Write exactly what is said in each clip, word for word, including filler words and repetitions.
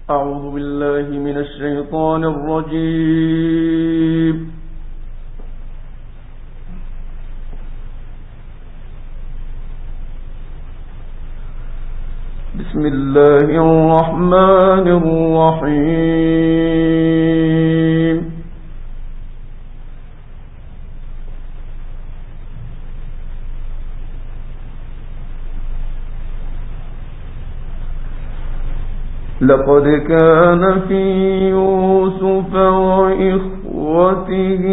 أعوذ بالله من الشيطان الرجيم. بسم الله الرحمن الرحيم. لقد كان في يوسف وإخوته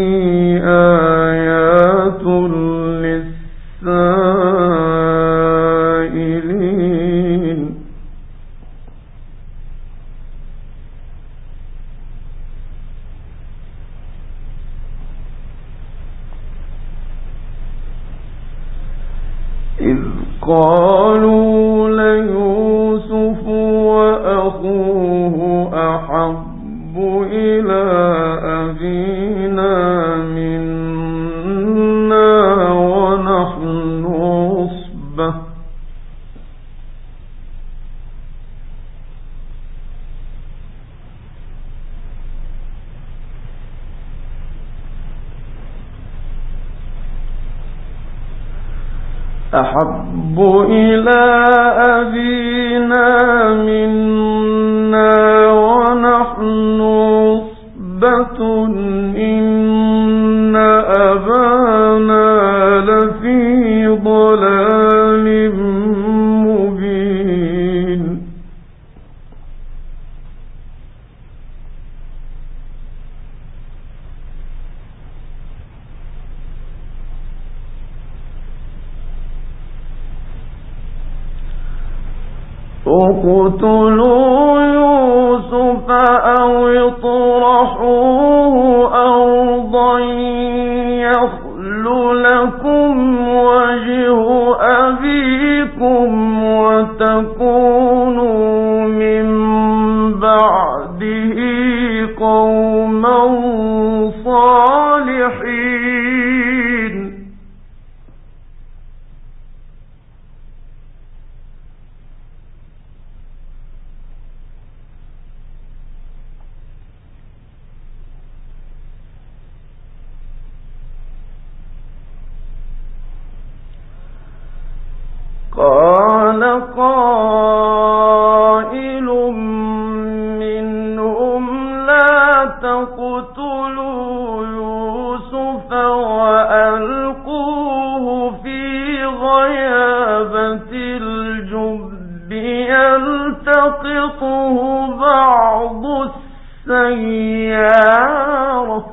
آيات للسائلين. إذ قالوا ليوسف وأخوه أحب إلى أبينا منا ونحن عصبة أحب إلى أبينا منا ونحن عصبة إن أبانا لفي ضلال مبين. اقتلوا يوسف أو اطرحوه أرضا يخل لكم وجه أبيكم وتكونوا من بعده قوما صالحين. قال قائل منهم لا تقتلوا يوسف وألقوه في غيابة الجب يلتقطه بعض السيارة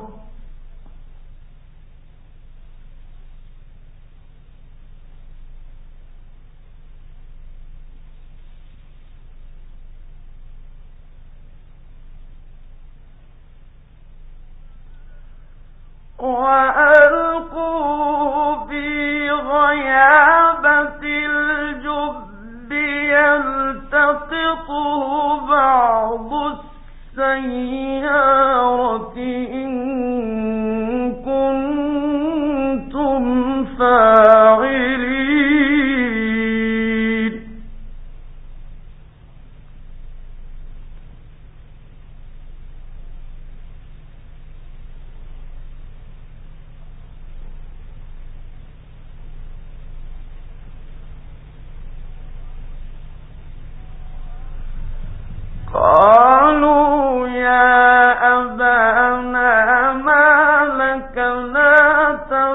وألقوه في غيابة الجب يلتقطه بعض السيارة إن كنتم فاعلين. قالوا يا أبانا ما لك لا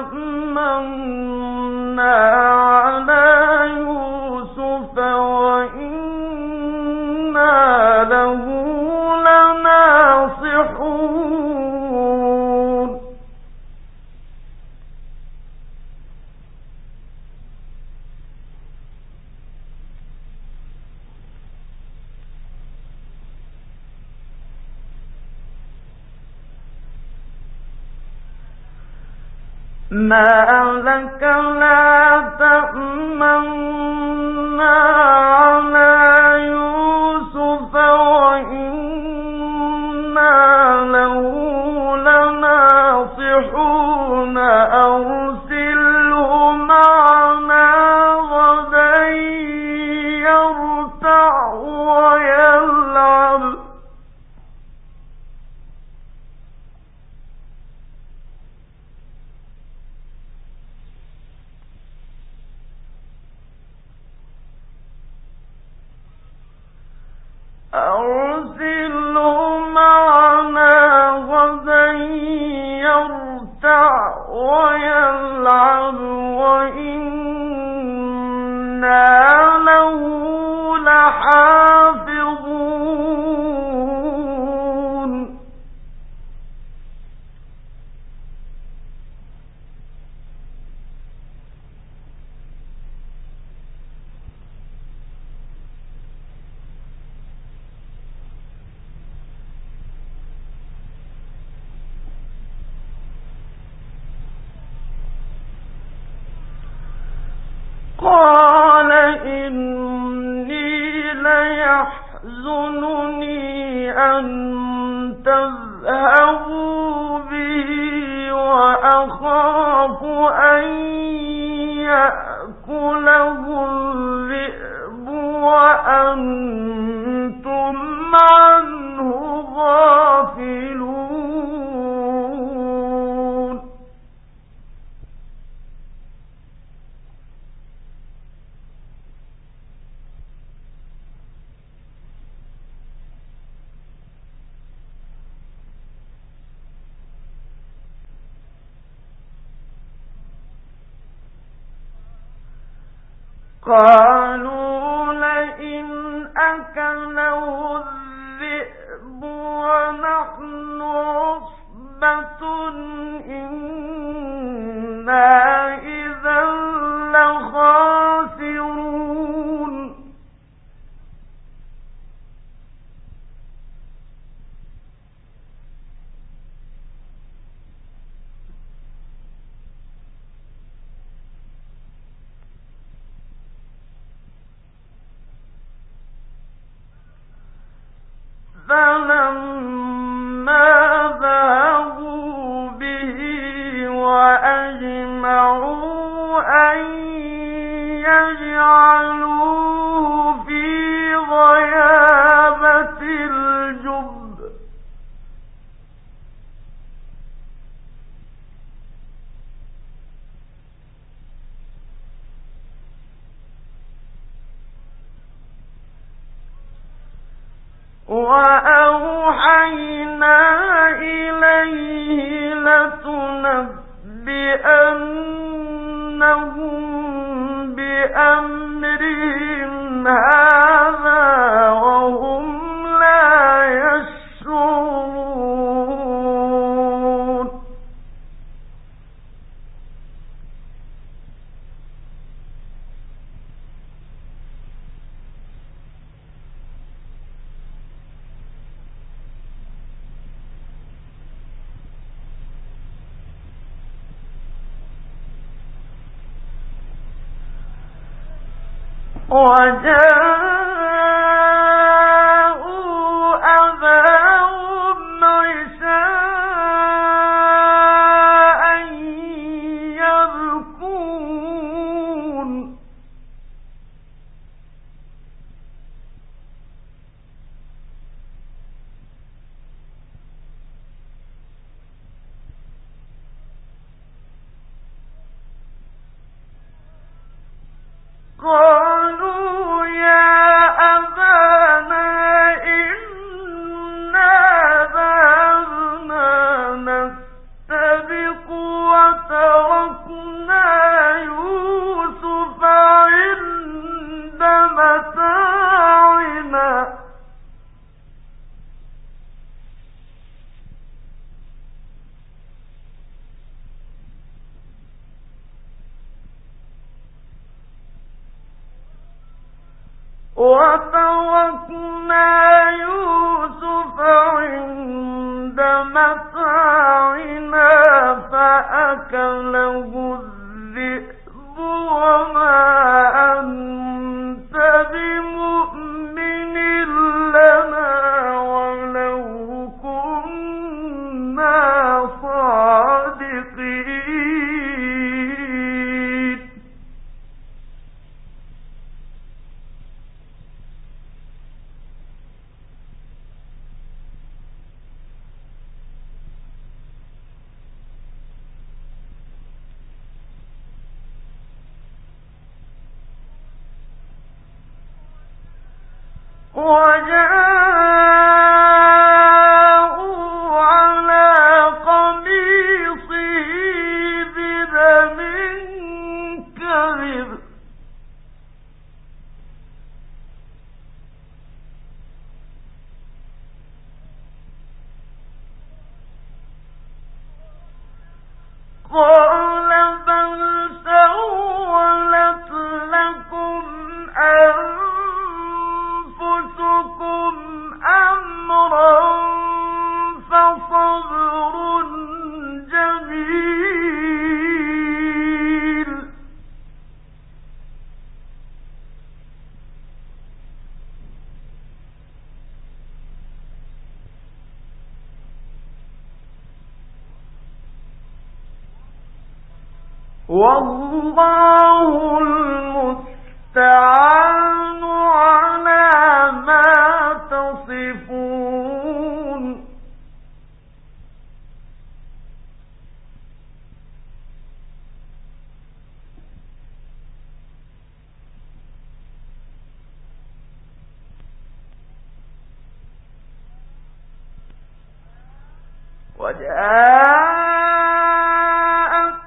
تأمنا على يوسف وإنا له لناصحون. ما لك لا تأمنا على يوسف وإنا له لناصحون. أرسله معنا غدا يرتع ويلعب قال إني ليحزنني أن تذهبوا به وأخاف أن يأكله الذئب وأنتم عنه غافلون. قالوا لئن أكله الذئب ونحن عصبة إنا إذا لخاسرون. فلما ذهبوا به وأجمعوا أن يجعلوه في غيابة الجب وأوحينا إليه لتنبئنهم بأمرهم هذا وهم لا يشعرون. وجاءوا أباهم عشاء يبكون. قالوا يا أبانا إنا ذهبنا نستبق وتركنا يوسف عند متاعنا وتركنا يوسف عند متاعنا فأكله الذئب وما أنت بمؤمن لنا ولو كنا صادقين. وجاءوا على قميصه بدم كذب قال بل سولت لكم أنفسكم أمرا فصبر جميل والله المستعان على ما تصفون وجاءت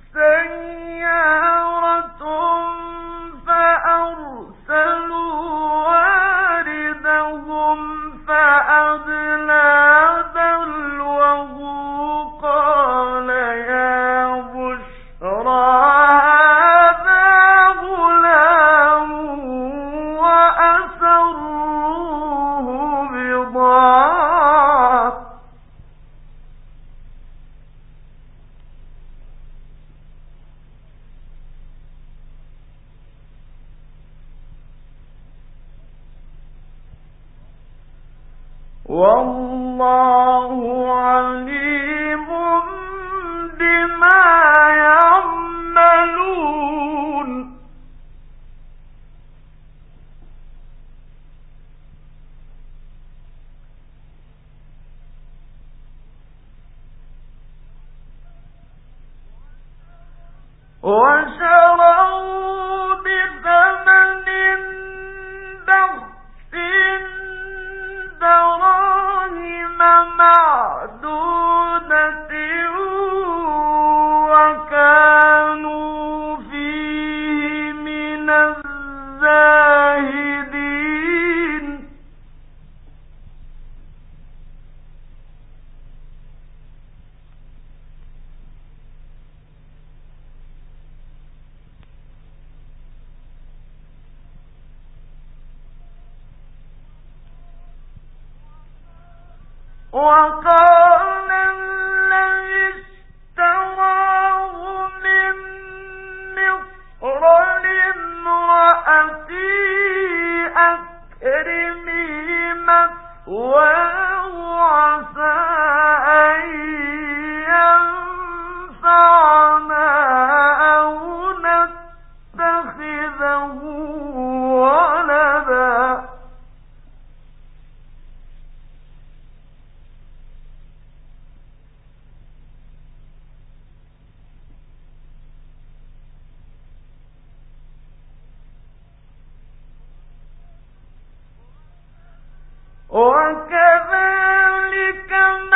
سيارة فأرسلوا واردهم فأدلى دلوه قال يا بشرى هذا غلام وأسروه بضاعة والله عليم بما يعملون وشروا بثمن بخس دراهم معدودة وكانوا فيه من الزاهدين وقال الذي اشتراه من مصر لامرأته أكرمي مثواه عسى أن ينفعنا أو نتخذه ولدا وكذلك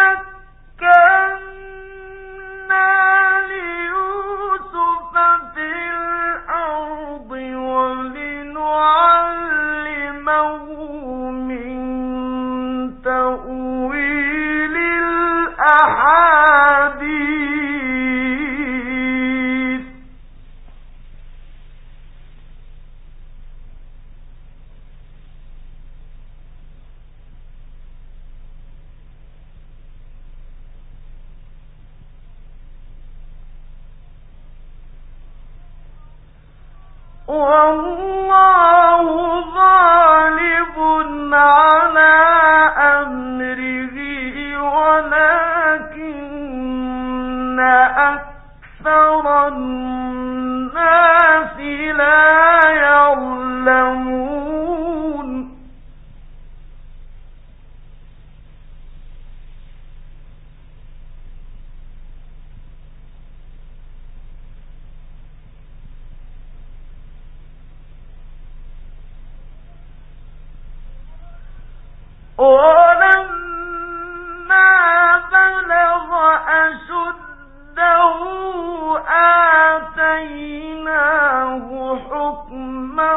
مكنا ليوسف في الأرض ولنعلمه من تأويل الأحاديث والله غالب على أمره ولكن أكثر الناس لا يعلمون ولما بلغ أشده آتيناه حكما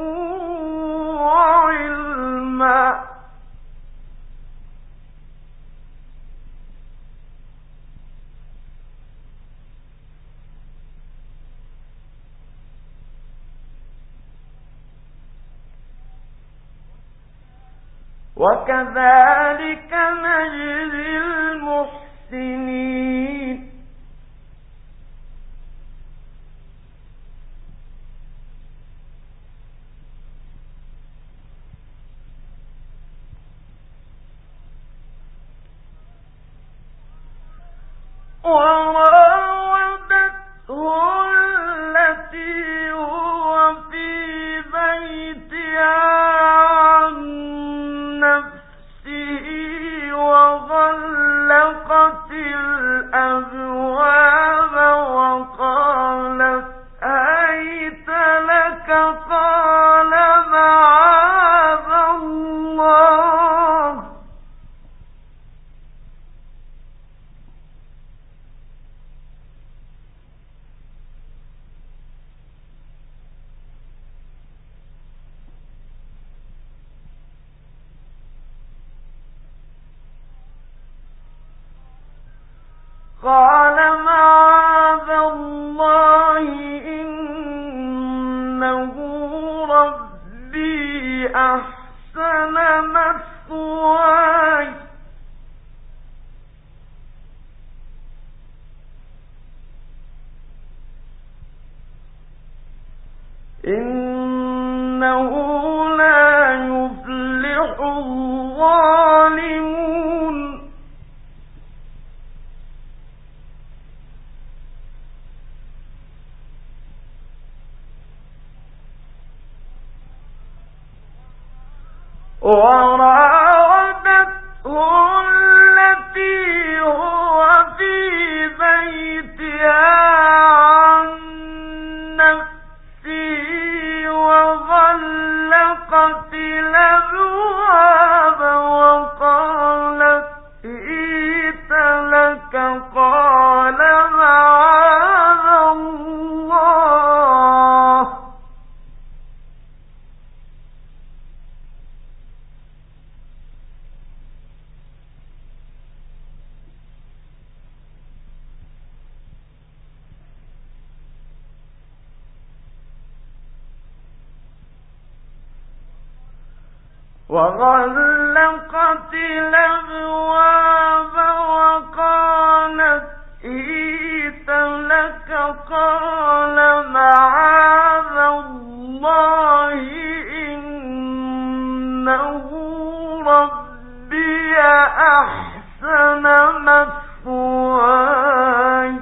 وعلما وكذلك نجزي المحسنين وراودته نفسه وغلقت الأبواب وقالت هيت لك قال معاذ الله قال معاذ الله إنه ربي أحسن مثواي إنه لا يفلح الظالمون وراودته التي هو في بيتها عن نفسه وغلقت الأبواب وقالت هيت لك قال معاذ الله وغلقت الأبواب وقالت هيت لك قال معاذ الله إنه ربي أحسن مثواي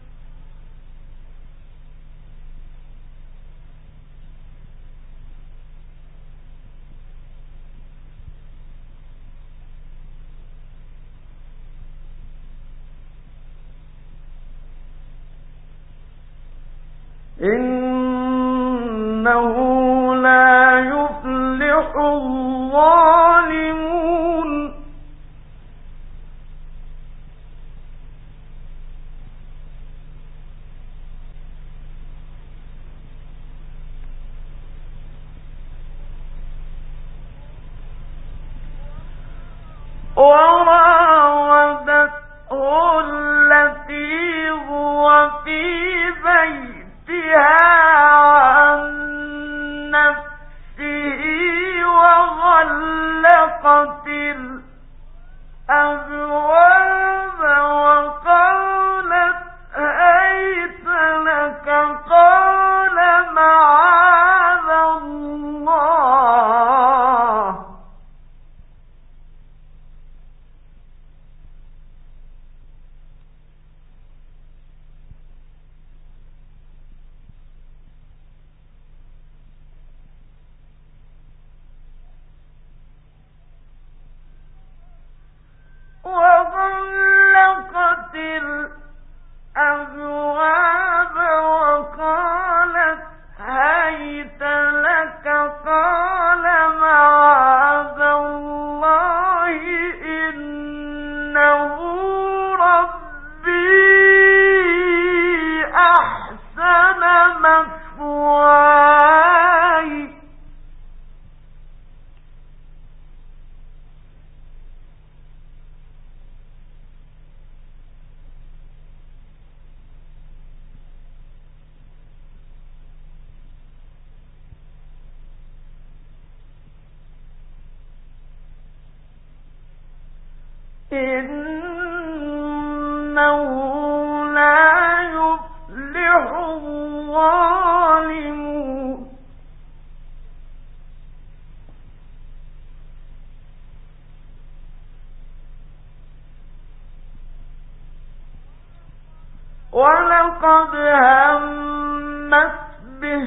إنه لا يفلح الظالمون وراودته التي هو في بيتها عن نفسه وغلقت الأبواب وقالت هيت لك قال معاذ الله وغلقت الأبواب وقالت هيت لك قال معاذ الله إنه ربي أحسن مثواي إنه لا يفلح الظالمون ولقد همت به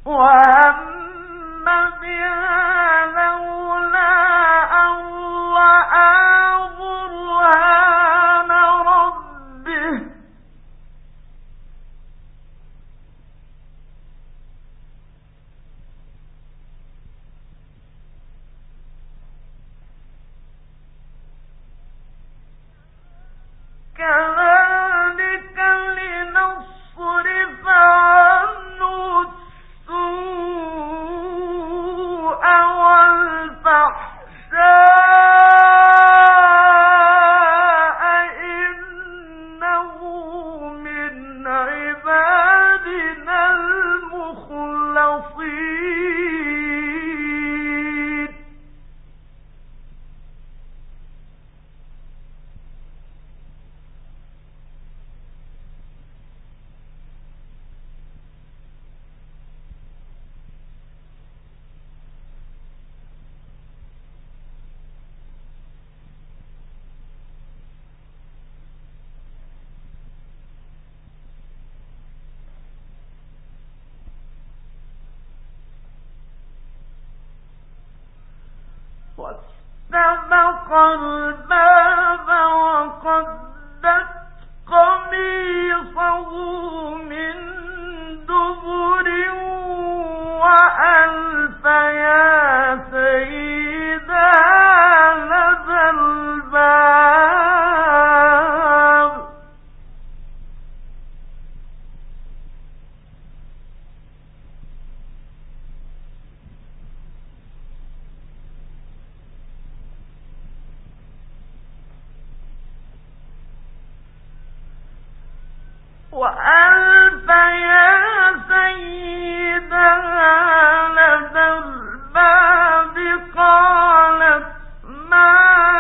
وهم بها لولا أن رأى برهان ربه كذلك لنصرف عنه السوء والفحشاء إنه من عبادنا المخلصين واستبق الباب وقدت قميصه من دبر وألف يا سيدها لدى الباب وألف يا سيدها لدى الباب قالت ما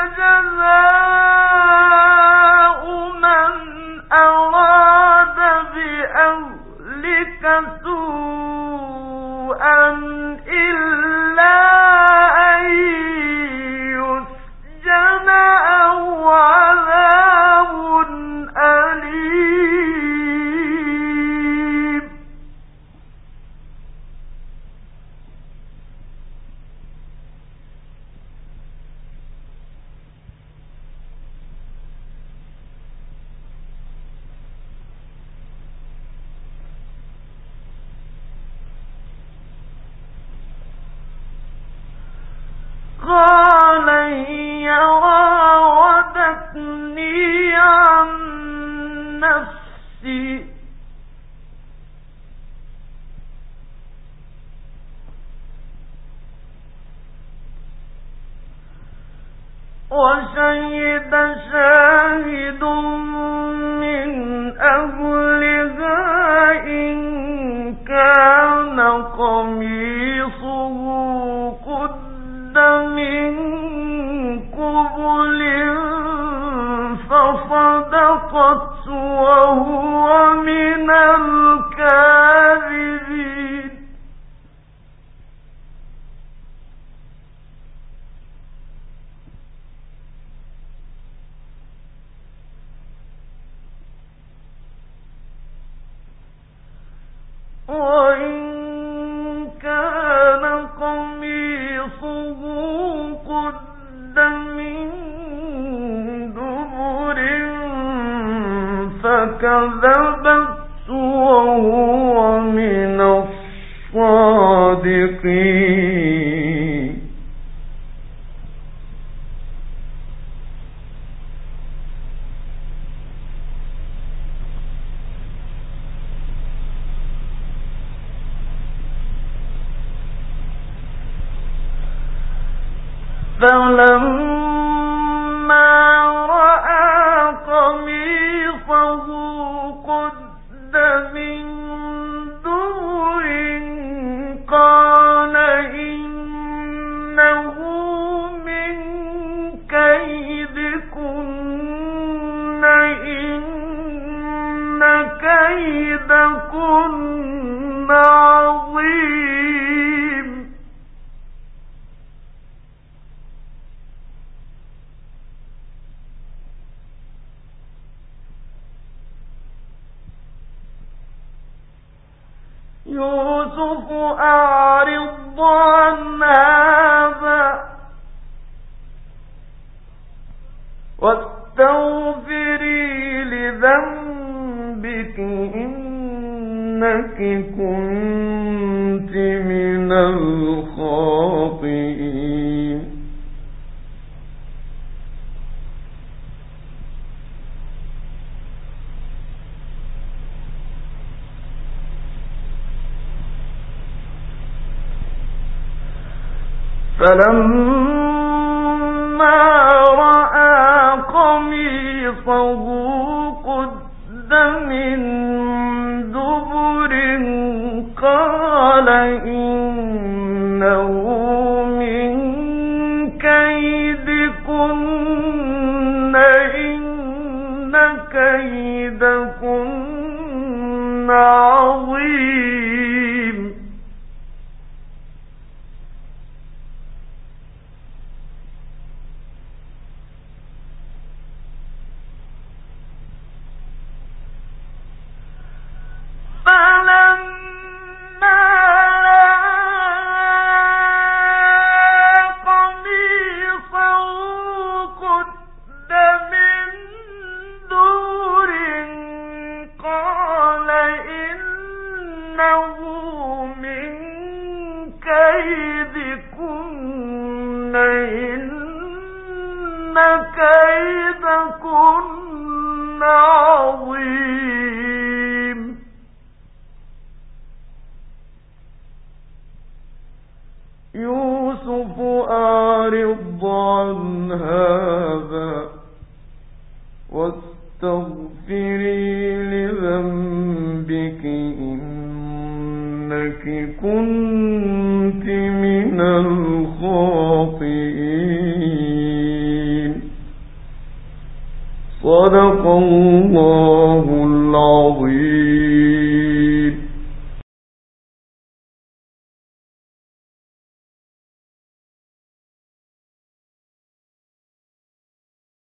جزاء من أراد بأهلك سوءا إلا أن يسجن أو عذاب أليم قال هي راودتني عن نفسي وشهد شاهد من أهلها إن كان قميصه قد من قبل فصدقت وهو من الكاذبين وإن كان قميصه قد من دبر فكذبت وهو من الصادقين فلما رأى قميصه قد من دبر قال إنه من كيدكن إن كيدكن عظيم يوسف أعرض عن هذا واستغفري لذنبك إنك كنت من الخاطئين. فلما رأى قميصه قد من دبر قال إنه من كيدكن إن كيدكن عظيم. كيدكن عظيم. يوسف أعرض عن هذا واستغفري لذنبك إنك كنت من الخاطئين. صدق الله العظيم.